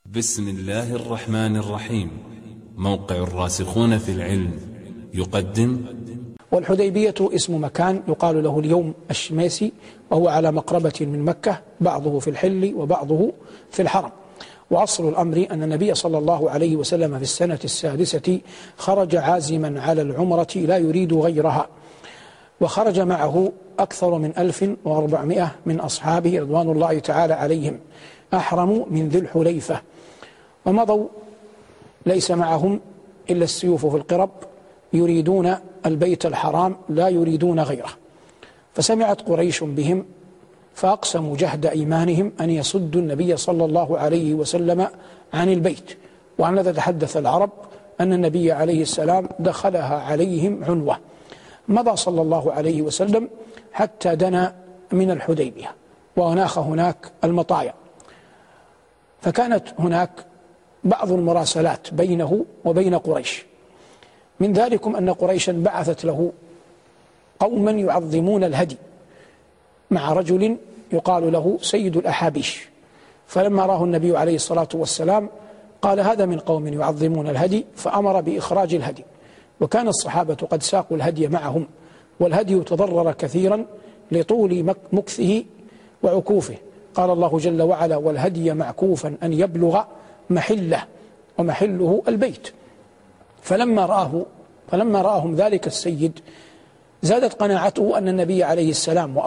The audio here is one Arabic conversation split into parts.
بسم الله الرحمن الرحيم. موقع الراسخون في العلم يقدم. والحديبية اسم مكان يقال له اليوم الشميسي، وهو على مقربة من مكة، بعضه في الحل وبعضه في الحرم. وأصل الأمر أن النبي صلى الله عليه وسلم في السنة السادسة خرج عازما على العمرة لا يريد غيرها، وخرج معه أكثر من 1400 من أصحابه رضوان الله تعالى عليهم، أحرموا من ذي الحليفة، ومضوا ليس معهم إلا السيوف في القرب، يريدون البيت الحرام لا يريدون غيره. فسمعت قريش بهم فأقسموا جهد إيمانهم أن يصدوا النبي صلى الله عليه وسلم عن البيت. وعن هذا تحدث العرب أن النبي عليه السلام دخلها عليهم عنوة. مضى صلى الله عليه وسلم حتى دنا من الحديبية، وأناخ هناك المطايا، فكانت هناك بعض المراسلات بينه وبين قريش. من ذلكم أن قريشا بعثت له قوما يعظمون الهدي مع رجل يقال له سيد الأحابيش، فلما راه النبي عليه الصلاة والسلام قال هذا من قوم يعظمون الهدي، فأمر بإخراج الهدي. وكان الصحابة قد ساقوا الهدي معهم، والهدي تضرر كثيرا لطول مكثه وعكوفه. قال الله جل وعلا: والهدي معكوفا أن يبلغ محله، ومحله البيت. فلما رآهم ذلك السيد زادت قناعته أن النبي عليه السلام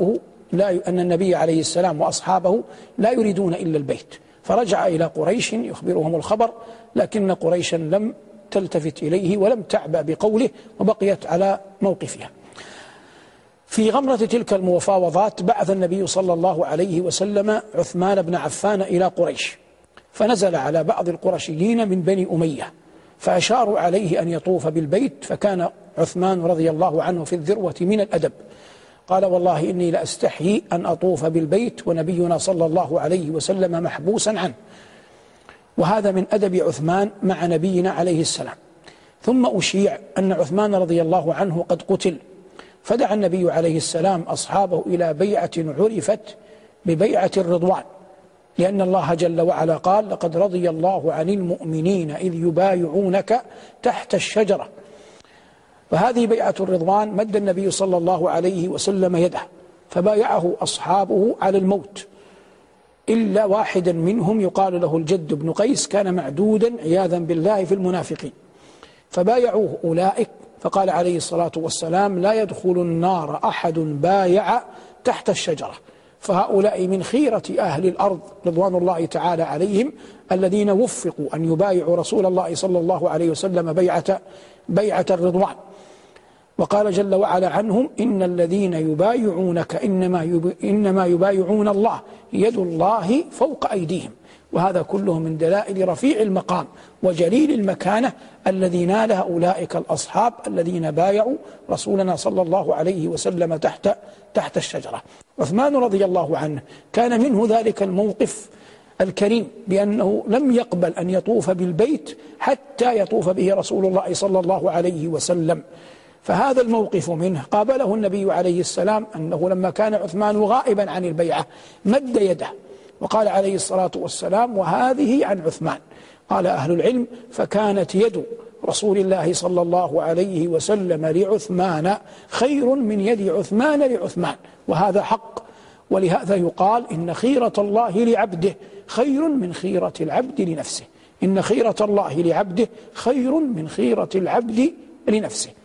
وأصحابه لا يريدون إلا البيت، فرجع إلى قريش يخبرهم الخبر، لكن قريشا لم تلتفت إليه ولم تعبأ بقوله، وبقيت على موقفها. في غمرة تلك المفاوضات بعث النبي صلى الله عليه وسلم عثمان بن عفان إلى قريش، فنزل على بعض القرشيين من بني أمية فأشاروا عليه أن يطوف بالبيت، فكان عثمان رضي الله عنه في الذروة من الأدب، قال: والله إني لأستحيي أن أطوف بالبيت ونبينا صلى الله عليه وسلم محبوسا عنه. وهذا من أدب عثمان مع نبينا عليه السلام. ثم أشيع أن عثمان رضي الله عنه قد قتل، فدعا النبي عليه السلام أصحابه إلى بيعة عرفت ببيعة الرضوان، لأن الله جل وعلا قال: لقد رضي الله عن المؤمنين إذ يبايعونك تحت الشجرة. فهذه بيعة الرضوان مد النبي صلى الله عليه وسلم يده، فبايعه أصحابه على الموت، إلا واحدا منهم يقال له الجد بن قيس، كان معدودا عياذا بالله في المنافقين، فبايعوه أولئك. فقال عليه الصلاة والسلام: لا يدخل النار أحد بايع تحت الشجرة. فهؤلاء من خيرة أهل الأرض رضوان الله تعالى عليهم، الذين وفقوا أن يبايعوا رسول الله صلى الله عليه وسلم بيعة الرضوان. وقال جل وعلا عنهم: إن الذين يبايعونك إنما يبايعون الله، يد الله فوق أيديهم. وهذا كله من دلائل رفيع المقام وجليل المكانة الذي نالها أولئك الأصحاب الذين بايعوا رسولنا صلى الله عليه وسلم تحت الشجرة. عثمان رضي الله عنه كان منه ذلك الموقف الكريم، بأنه لم يقبل أن يطوف بالبيت حتى يطوف به رسول الله صلى الله عليه وسلم. فهذا الموقف منه قابله النبي عليه السلام، أنه لما كان عثمان غائبا عن البيعة مد يده وقال عليه الصلاة والسلام: وهذه عن عثمان. قال أهل العلم: فكانت يد رسول الله صلى الله عليه وسلم لعثمان خير من يد عثمان لعثمان، وهذا حق. ولهذا يقال: إن خيرة الله لعبده خير من خيرة العبد لنفسه. إن خيرة الله لعبده خير من خيرة العبد لنفسه.